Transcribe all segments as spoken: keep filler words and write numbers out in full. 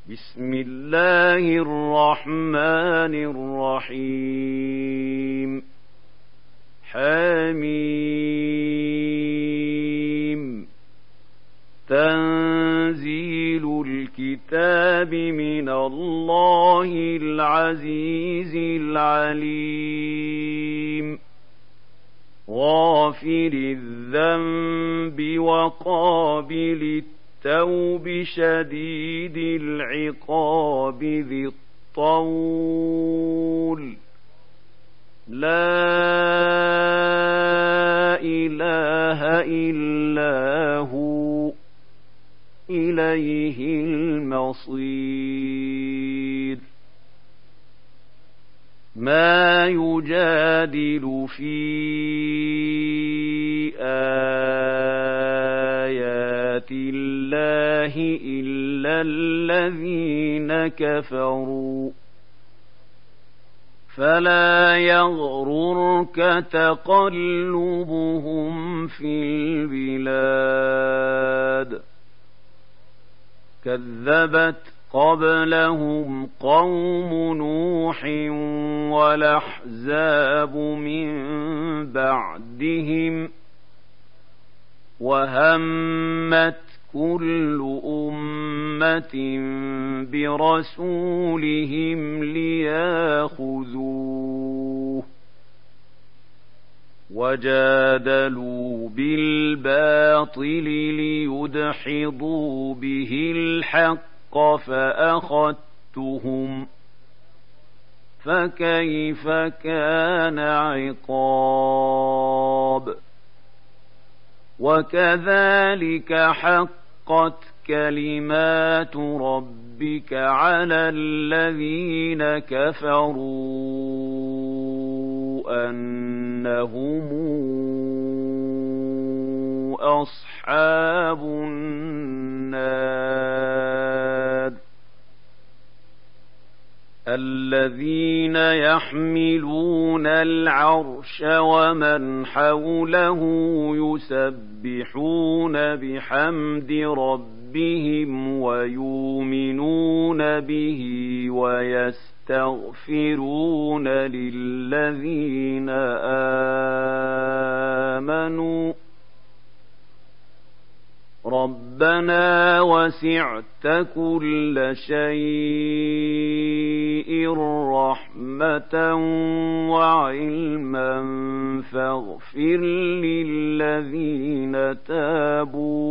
بسم الله الرحمن الرحيم حميم تنزيل الكتاب من الله العزيز العليم غافر الذنب وقابل التوب شديد العقاب ذي الطول لا إله إلا هو إليه المصير ما يجادل في آيات الله إلا الذين كفروا فلا يغررك تقلبهم في البلاد كذبت قبلهم قوم نوح والأحزاب من بعدهم وهمت كل أمة برسولهم لياخذوه وجادلوا بالباطل ليدحضوا به الحق فأخذتهم فكيف كان عقاب وكذلك حقت كلمات ربك على الذين كفروا أنهم أصحاب النار الذين يحملون العرش ومن حوله يسبحون بحمد ربهم ويؤمنون به ويستغفرون للذين آمنوا ربنا وسعت كل شيء رحمة وعلما فاغفر للذين تابوا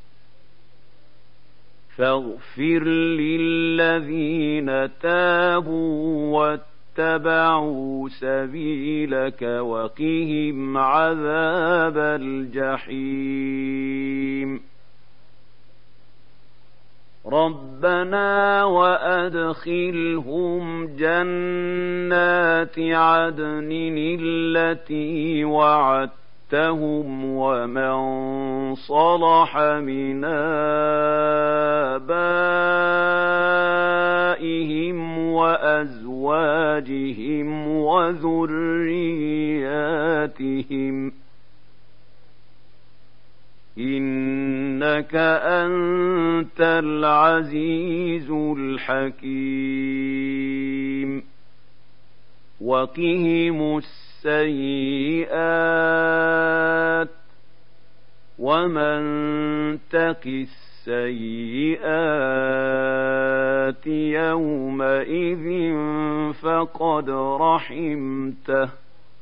فاغفر للذين تابوا واتبعوا سبيلك وقهم عذاب الجحيم ربنا وأدخلهم جنات عدن التي وعدتهم ومن صلح من آبائهم وأزواجهم وذرياتهم إنك أنت العزيز الحكيم وقهم السيئات ومن تق السيئات يومئذ فقد رحمته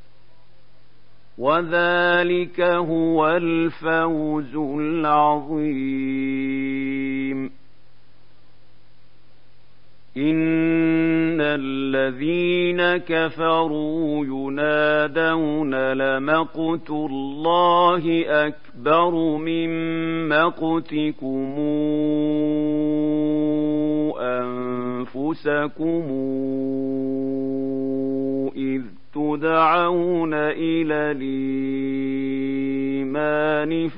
وذلك هو الفوز العظيم إن الذين كفروا ينادون لمقت الله أكبر من مقتكم أنفسكم إذ تدعون إلى الإيمان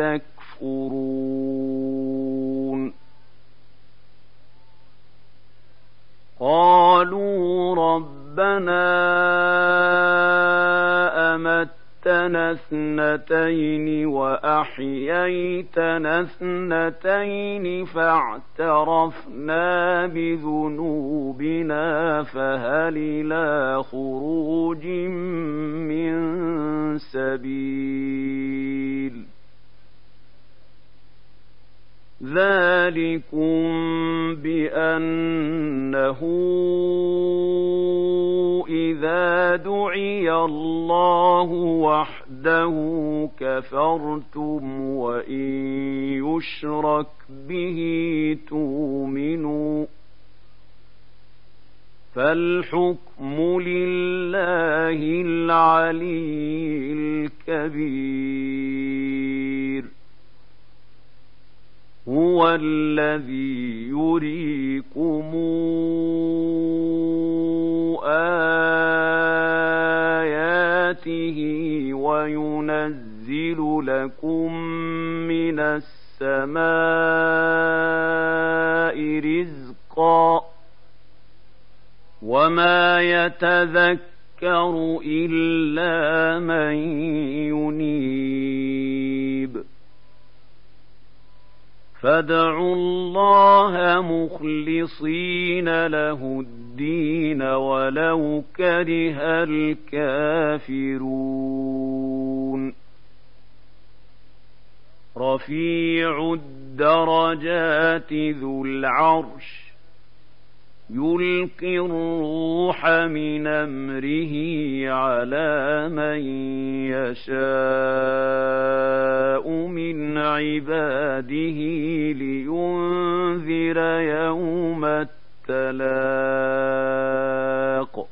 فتكفرون قالوا ربنا أمتنا اثنتين وأحييتنا اثنتين فاعترفنا اعترفنا بذنوبنا فهل إلى خروج من سبيل ذلكم بأنه إذا دعي الله وحده كفرتم وإن يشرك به تؤمنوا فالحكم لله العلي الكبير هو الذي يريكم آياته وينزل لكم من السماء رزقا وما يتذكر إلا من ينيب فادعوا الله مخلصين له الدين ولو كره الكافرون رفيع الدرجات ذو العرش يلقي الروح من أمره على من يشاء من عباده لينذر يوم التلاق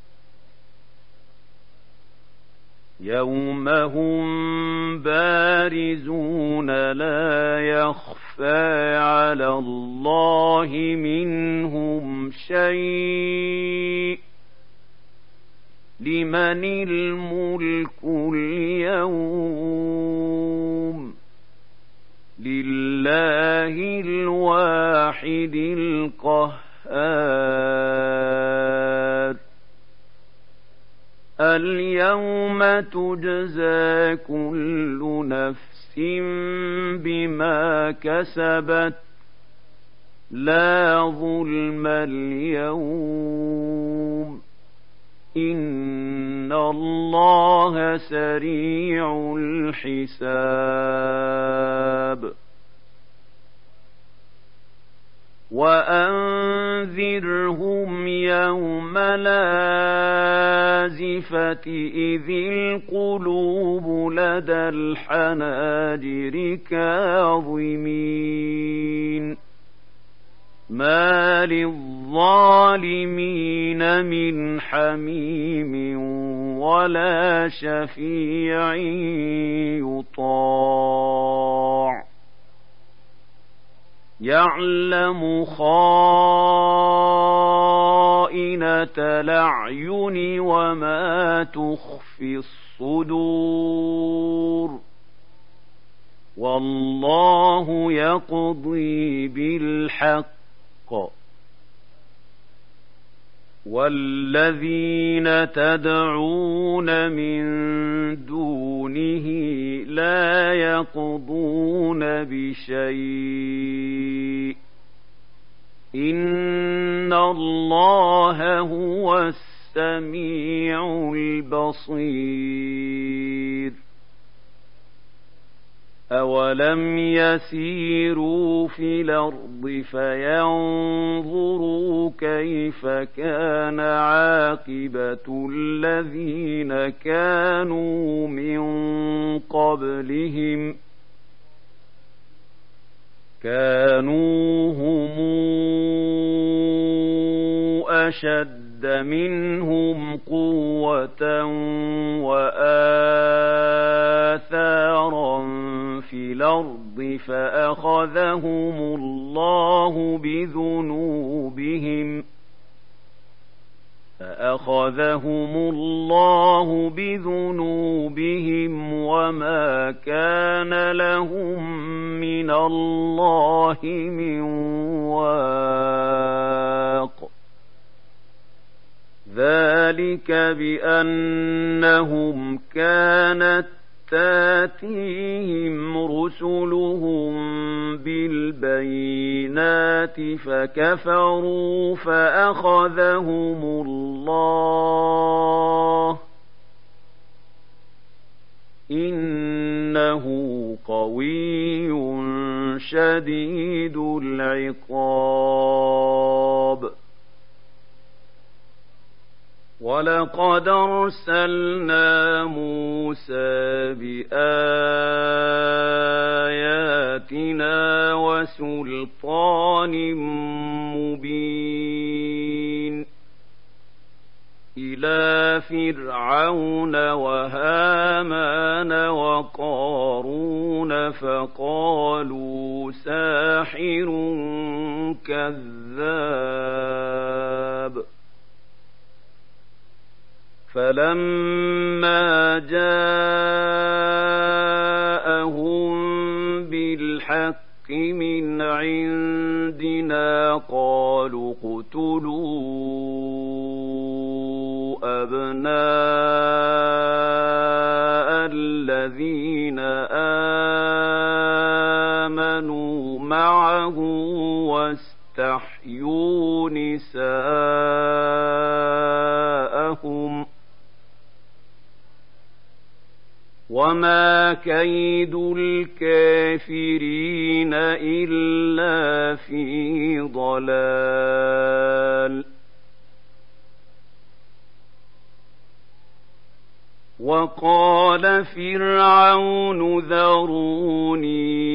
يوم هم بارزون لا يخفى على الله منهم شيء لمن الملك اليوم لله الواحد القهار اليوم تجزى كل نفس بما كسبت لا ظلم اليوم إن الله سريع الحساب وأنذرهم يوم الآزفة إذ القلوب لدى الحناجر كاظمين ما للظالمين من حميم ولا شفيع يطاع يعلم خائنة الأعين وما تخفي الصدور والله يقضي بالحق والذين تدعون من دونه لا يقضون بشيء إن الله هو السميع البصير أولم يسيروا في الأرض فينظروا كيف كان عاقبة الذين كانوا من قبلهم كانوا هم أشد منهم قوة وآثارا في الأرض فأخذهم الله بذنوبهم فأخذهم الله بذنوبهم وما كان لهم من الله من واق ذلك بأنهم كانت تاتيهم رسلهم بالبينات الآيات فكفروا فأخذهم الله إنه قوي شديد العقاب ولقد أرسلنا موسى بآياتنا وسلطان مبين إلى فرعون وهامان وقارون فقالوا ساحر كذاب فلما جاءهم بالحق من عندنا قالوا اقتلوا أبناء الذين آمنوا معه واستحيوا نساءهم وما كيد الكافرين إلا في ضلال وقال فرعون ذروني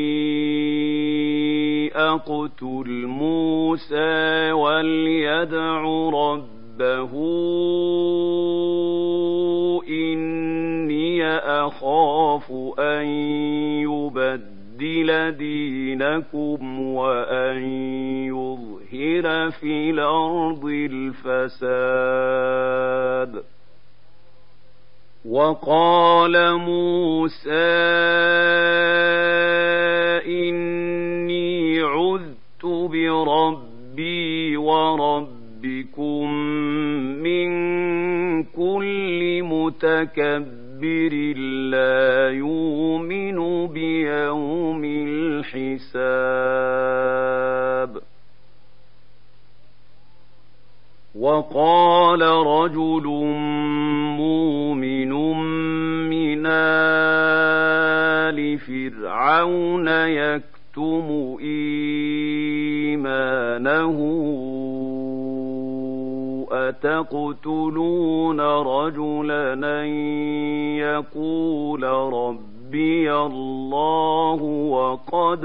أقتل موسى وليدع ربه إني أخاف أن يبدل دينكم وأن يظهر في الأرض الفساد وقال موسى إني عذت بربي وربكم من كل متكبر لا يؤمن بيوم الحساب وقال رجل مؤمن من آل فرعون يكتم إيمانه أتقتلون رجلا أن يقول ربي الله وقد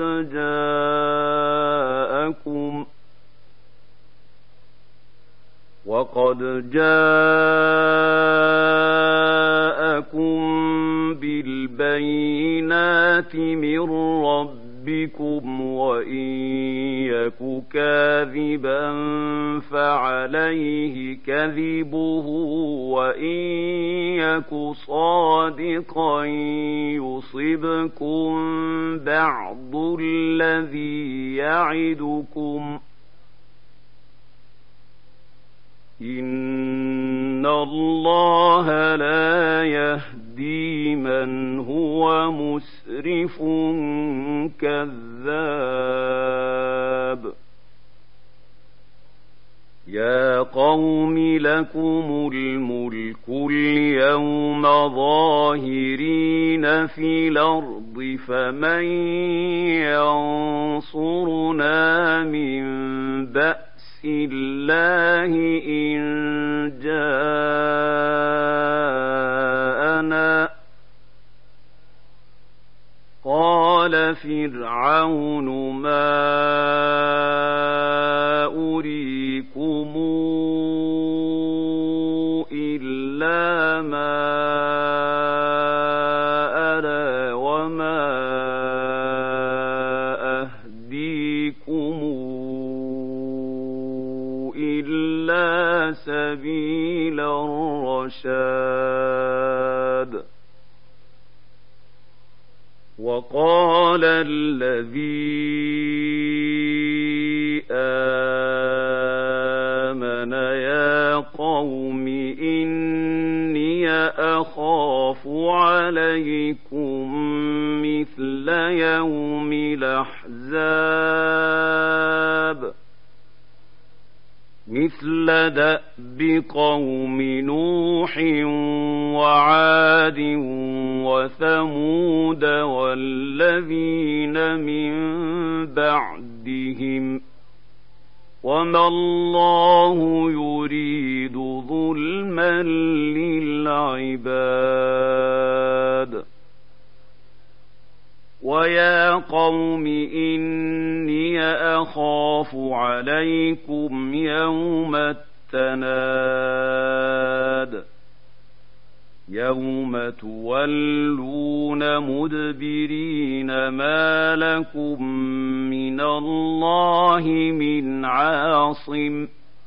جاءكم وقد جاءكم بالبينات من ربكم وإن يك كاذبا فعليه كذبه وإن يك صادقا يصبكم بعض الذي يعدكم إن الله لا يهدي من هو مسرف كذاب يا قوم لكم الملك اليوم ظاهرين في الأرض فمن ينصرنا من بأس الله إن جاءنا قال فرعون ما أريكم إلا ما أرى وما أهديكم إلا سبيل الرشاد وقال الذي آمن يا قوم إني أخاف عليكم مثل يوم الأحزاب مثل دأب قوم نوح وعاد وثمود والذين من بعدهم وما الله يريد ظلما للعباد ويا قوم إني أخاف عليكم يوم التناد يوم تولون مدبرين ما لكم من الله من عاصم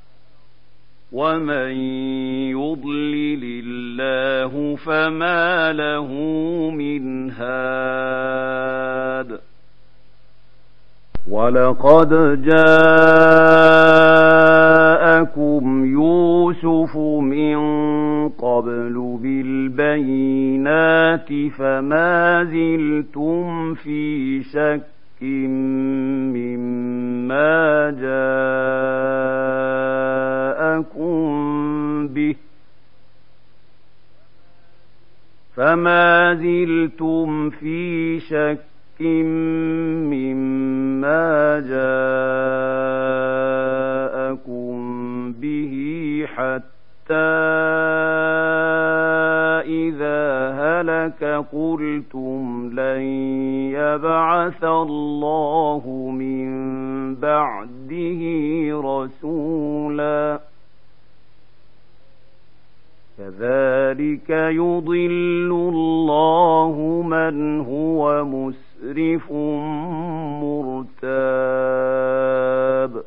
ومن يضلل الله فما له من هاد ولقد جاءكم يوسف من قبل بالبينات فما زلتم في شك مما جاءكم به فما زلتم في شك مما جاءكم به حتى إذا هلك قلتم لن يبعث الله من بعده رسولا كذلك يضل الله من هو مسرف مرتاب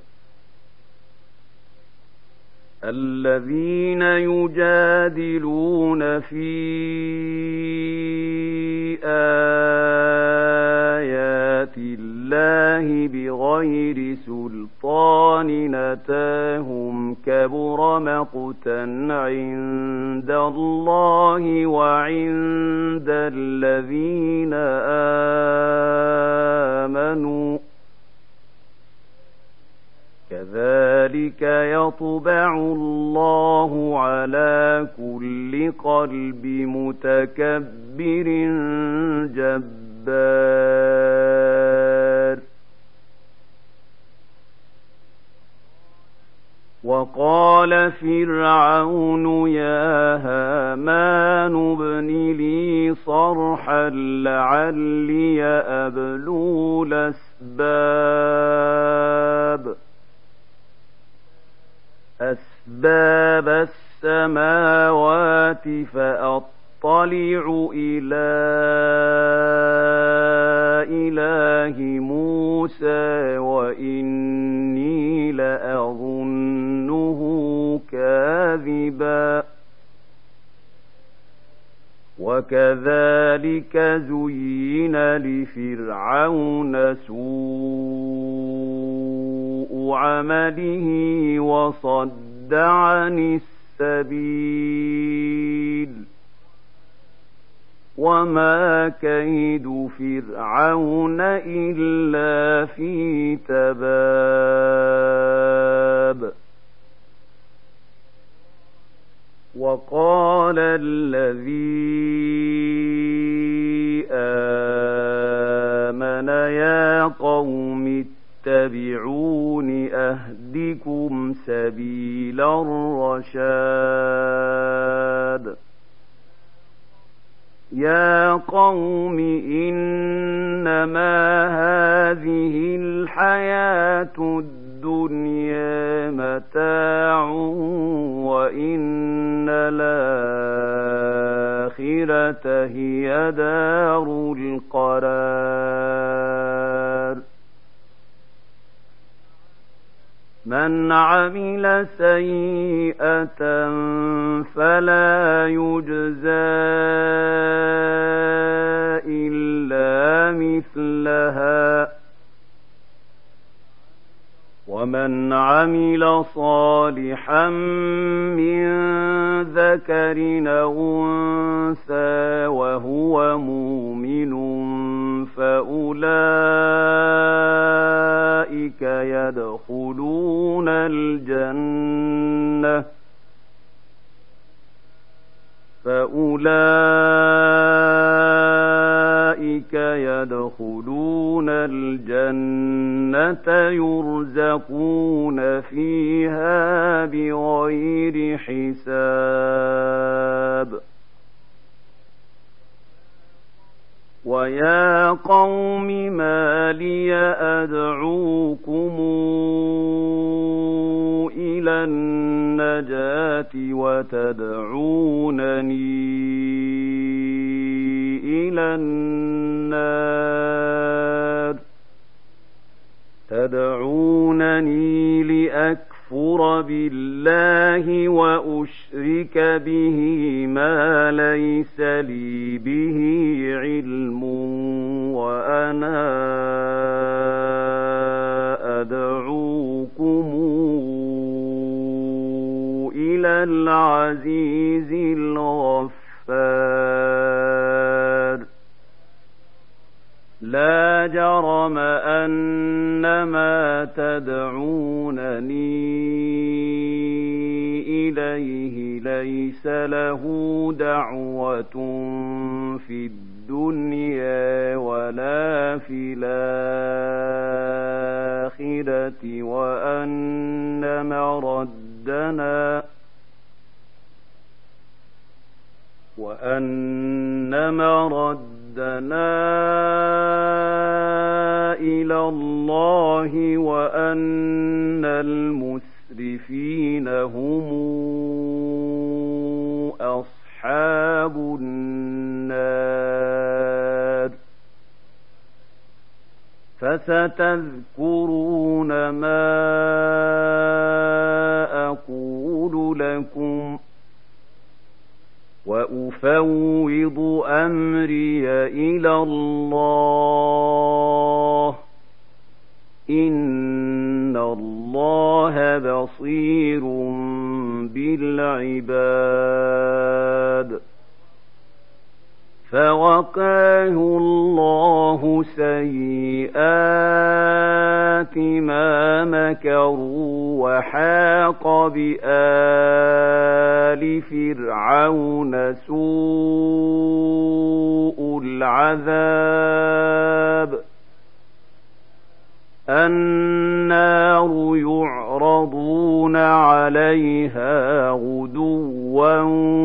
الذين يجادلون في آيات الله بغير سلطان أتاهم كبر مقتا عند الله وعند الذين آمنوا كذلك يطبع الله على كل قلب متكبر جبار وقال فرعون يا هامان ابن لي صرحا لعلي أبلغ الأسباب أسباب السماوات فأطلع إلى إله موسى وإني لأظنه كاذبا وكذلك زين لفرعون سوء عمله وصد عن السبيل وما كيد فرعون إلا في تباب وقال الذي آمن يا قوم اتبعون أهدكم سبيل الرشاد يا قوم إنما هذه الحياة الدنيا متاع وإن الآخرة هي دار القرار من عمل سيئة فلا يجزى إلا مثلها ومن عمل صالحا من ذكر أو أنثى وهو مؤمن فأولئك يدخلون الجنة فأولئك يدخلون الجنة يرزقون فيها بغير حساب. ويا قوم ما لي أدعوكم إلى النجاة وتدعونني إلى النار تدعونني لأكفر بالله وأشرك به ما ليس لي به علم وأنا أدعوكم إلى العزيز الغفار. لا جرم أن ما تدعونني إليه ليس له دعوة في الدنيا ولا في الآخرة وأن مردنا وأن مردنا إلى الله وأن المسرفين هم أصحاب النار. فستذكرون ما أقول لكم وأفوض أمري إلى الله إن الله بصير بالعباد. فوقاه الله سيئات ما مكروا وحاق بآل فرعون سوء العذاب. النار يعرضون عليها غدوا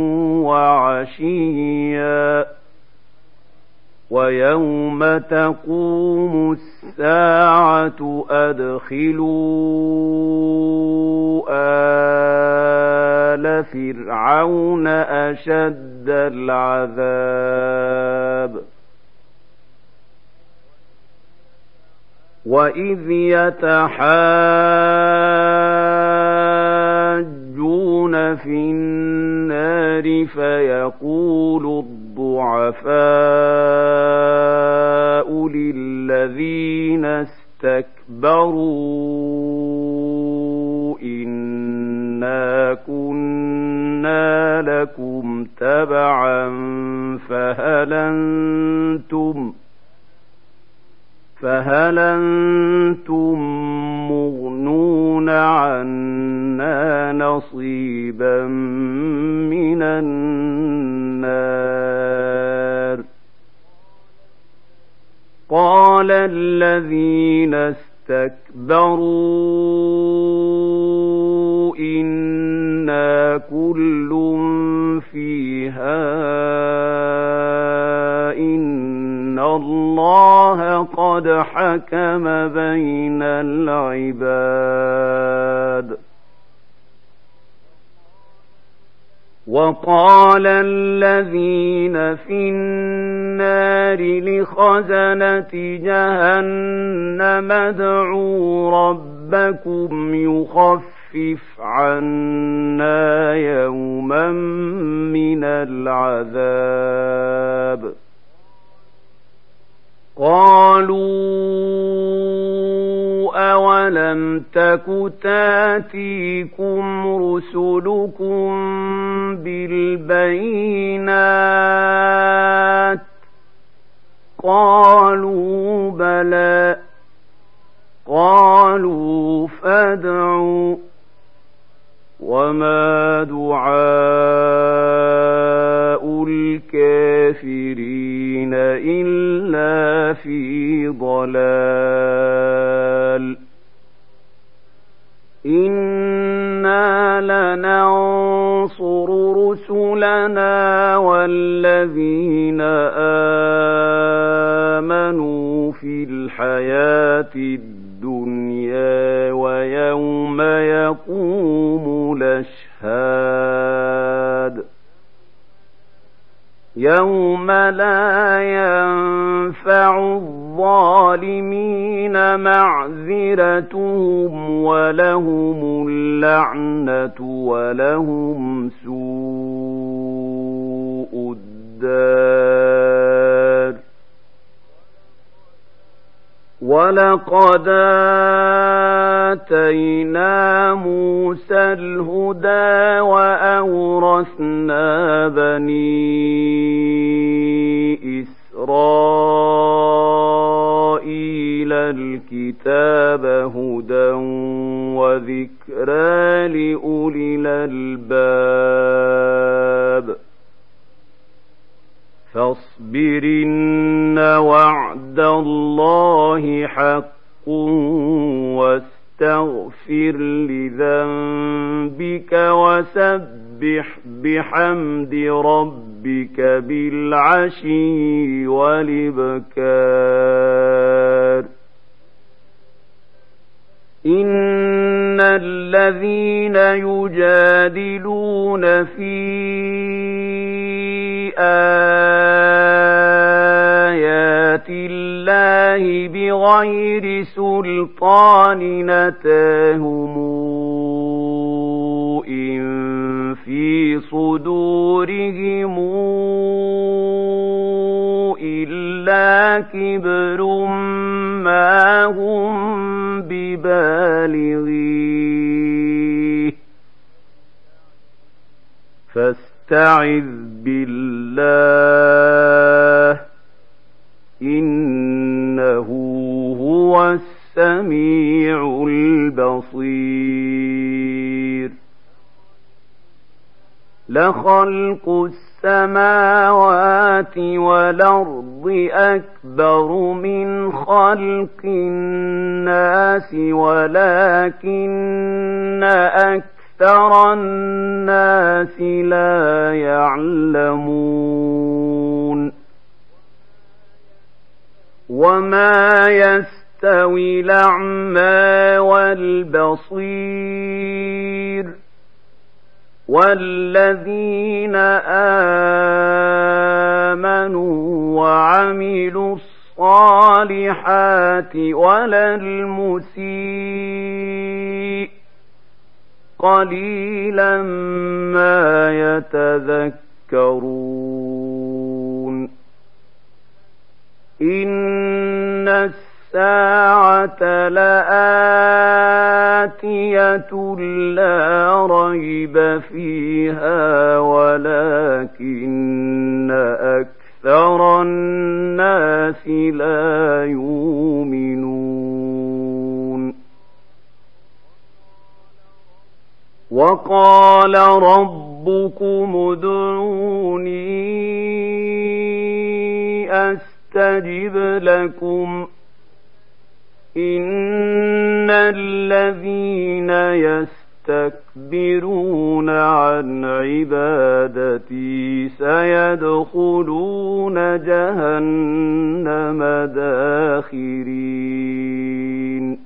وعشيا ويوم تقوم الساعة أدخلوا آل فرعون أشد العذاب. وإذ يتحاجون في النار فيقول الضعفاء للذين استكبروا إنا كنا لكم تبعا فهل أنتم فهل أنتم مغنون عنا نصيبا من النار. قال الذين استكبروا إنا كل فيها إن الله قد حكم بين العباد. وقال الذين في النار لخزنة جهنم ادعوا ربكم يخفف عنا يوما من العذاب. قالوا أولم تك تاتيكم رسلكم بالبينات قالوا بلى قالوا فادعوا وما دعاء الكافرين إلا في ضلال إنا لننصر رسلنا والذين آمنوا في الحياة الدنيا ويوم يقوم الأشهاد يوم لا ينفع الظالمين معذرتهم ولهم اللعنة ولهم سوء الدار ولقد آتينا موسى الهدى وأورثنا بني إسرائيل الكتاب هدى وذكرى لأولي الألباب فاصبرن وعد الله حق واستغفر لذنبك وسبح بحمد ربك بالعشي والإبكار إن الذين يجادلون في آيات الله بغير سلطان أتاهم إن في صدورهم إلا كبر ما هم ببالغيه فاستعذ بالله إنه هو السميع البصير لخلق السماوات والأرض أكبر من خلق الناس ولكن أكثر الناس لا يعلمون وما يستوي الأعمى والبصير والذين آمنوا وعملوا الصالحات ولا المسيء قليلا ما يتذكرون إن الساعة لآتية لا ريب فيها ولكن أكثر الناس لا يؤمنون وقال ربكم ادعوني أستجب لكم إن الذين يستكبرون عن عبادتي سيدخلون جهنم داخرين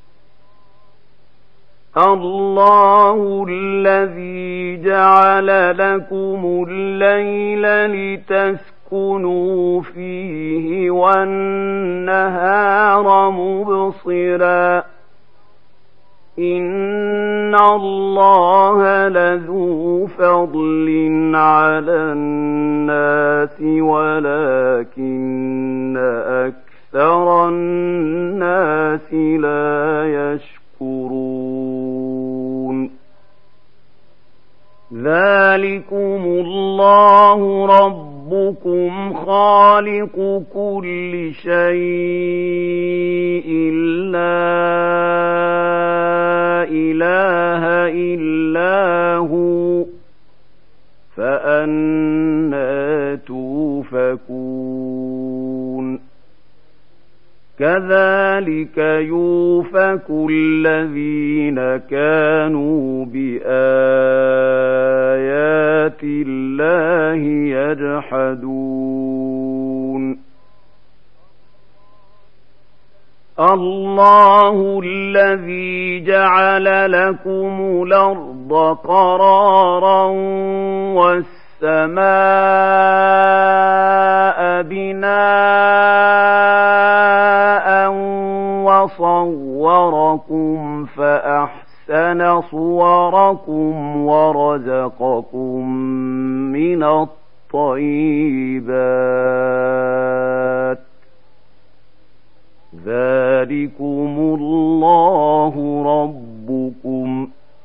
الله الذي جعل لكم الليل لتسكنوا فيه والنهار مبصرا إن الله لذو فضل على الناس ولكن أكثر الناس لا يشكرون ذلكم الله رب ربكم خالق كل شيء لا إله إلا هو فأنى توفكون كذلك يوفك الذين كانوا بآيات الله يجحدون الله الذي جعل لكم الأرض قرارا والسماء بناء وصوركم فأحسن صوركم ورزقكم من الطيبات ذلكم الله ربكم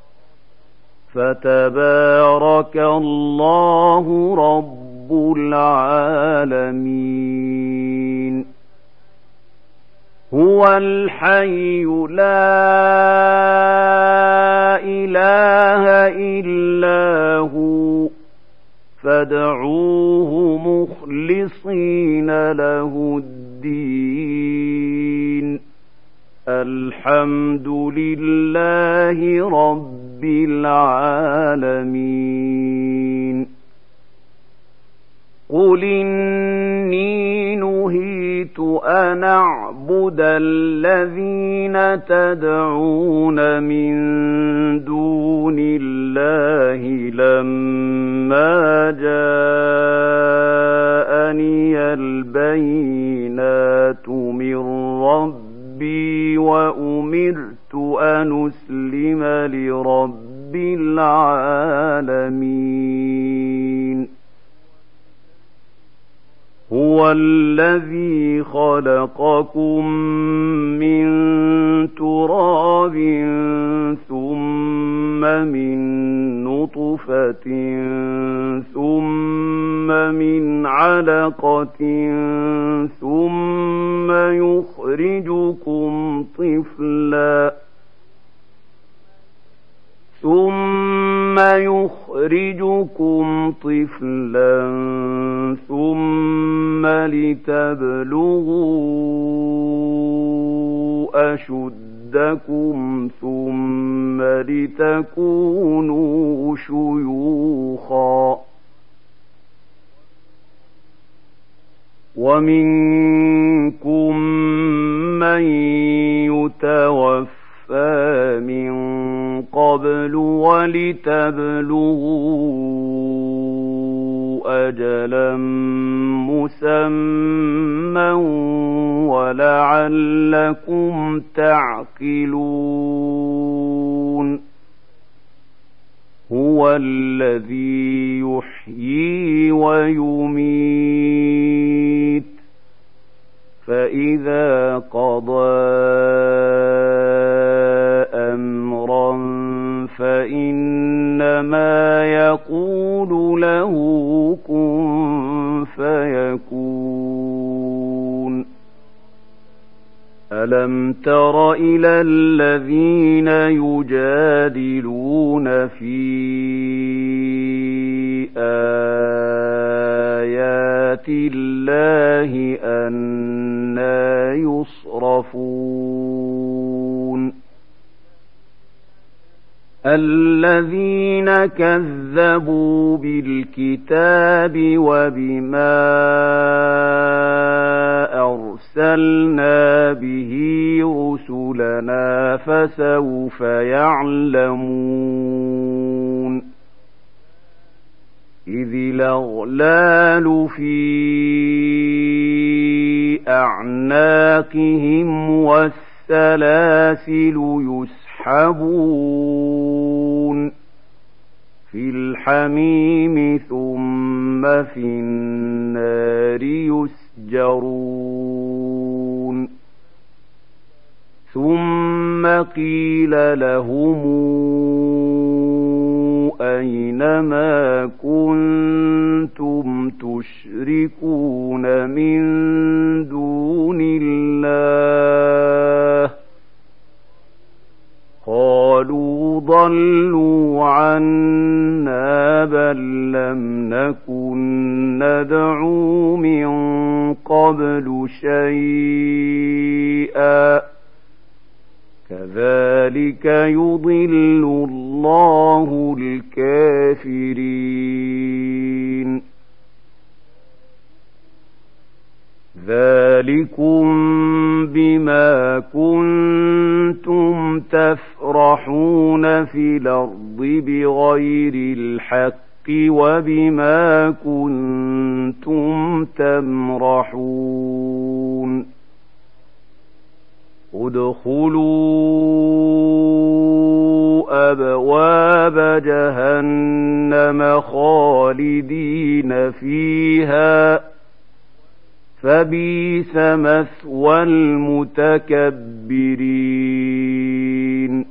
فتبارك الله رب العالمين هو الحي لا إله إلا هو فادعوه مخلصين له الدين الحمد لله رب العالمين قل إني نهيت أن أعبد الذين تدعون من دون الله لما جاءني البينات من ربي وأمرت أن أسلم لرب العالمين هو الذي خلقكم من تراب ثم من نطفة ثم من علقة ثم يخرجكم طفلا ثم يخرجكم طفلا ثم لتبلغوا أشدكم ثم لتكونوا شيوخا ومنكم من يتوفى من قبل ولتبلغوا أجلا مسمى ولعلكم تعقلون هو الذي يحيي ويميت فإذا قضى أمرا فإنما يقول له كن فيكون ألم تر إلى الذين يجادلون في آيات الله أنى يصرفون الذين كذبوا بالكتاب وبما أرسلنا به رسلنا فسوف يعلمون إذ الأغلال في أعناقهم والسلاسل يسحبون في الحميم ثم في النار يسجرون ثم قيل لهم أين ما كنتم كنتم تشركون من دون الله قالوا ضلوا عنا بل لم نكن ندعو من قبل شيئا كذلك يضل الله الكافرين ذلكم بما كنتم تفرحون في الأرض بغير الحق وبما كنتم تمرحون ادخلوا أبواب جهنم خالدين فيها فبئس مثوى المتكبرين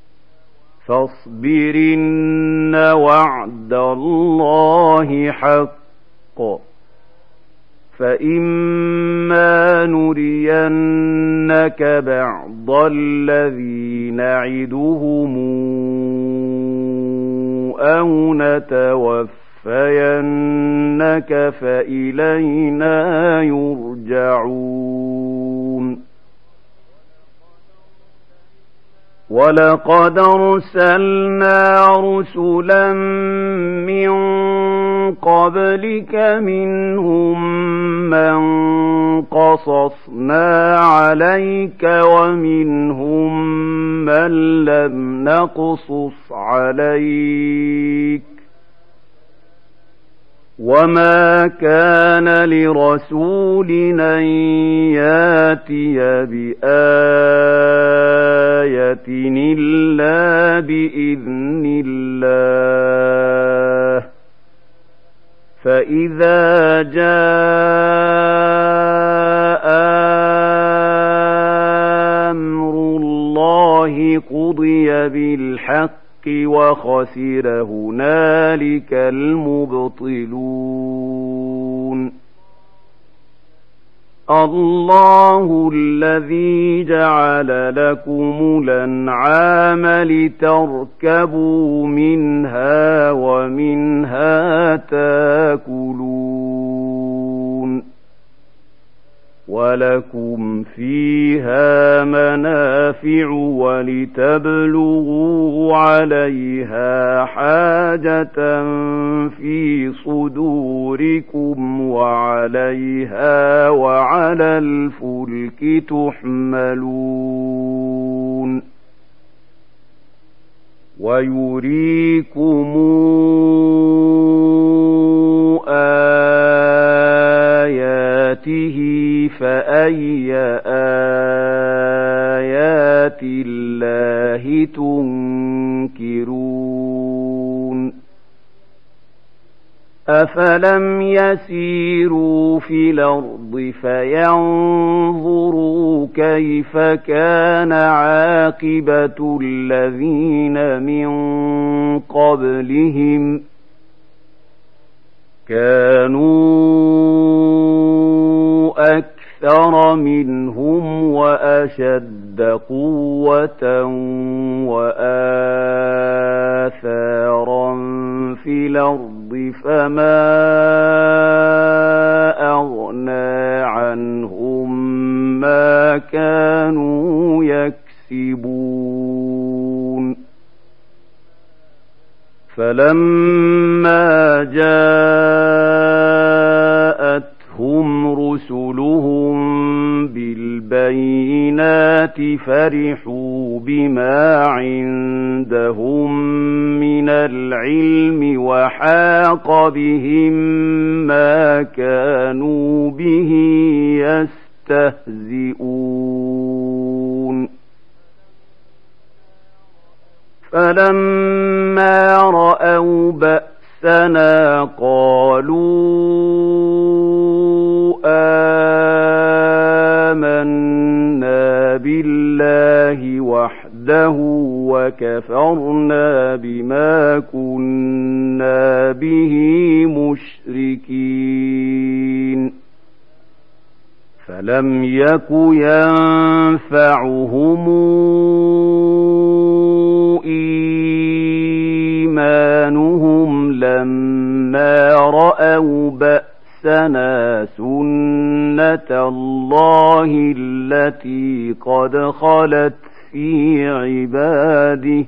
فاصبرن وعد الله حق فإما نرينك بعض الذي نعدهم أو نتوفينك فإلينا يرجعون ولقد أرسلنا رسلا من قبلك منهم من قصصنا عليك ومنهم من لم نقصص عليك وما كان لرسول أن ياتي بآية إلا بإذن الله فإذا جاء أمر الله قضي بالحق وخسر هنالك المبطلون الله الذي جعل لكم الأنعام لتركبوا منها ومنها تاكلون ولكم فيها منافع ولتبلغوا عليها حاجة في صدوركم وعليها وعلى الفلك تحملون ويريكم آياته فأي آيات الله تنكرون أفلم يسيروا في الأرض فينظروا كيف كان عاقبة الذين من قبلهم كانوا أكثر منهم وأشد قوة وآثارا في الأرض فما أغنى عنهم ما كانوا يكسبون فلما جاءتهم رسلهم بالبينات فرحوا بما عندهم من العلم وحاق بهم ما كانوا به يستهزئون فلما رأوا بأسنا قالوا آمنا بالله وحده وحده وكفرنا بما كنا به مشركين فلم يك ينفعهم إيمانهم لما رأوا بأسنا سنة الله التي قد خلت في عباده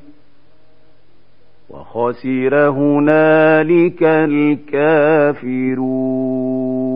وخسر هنالك الكافرون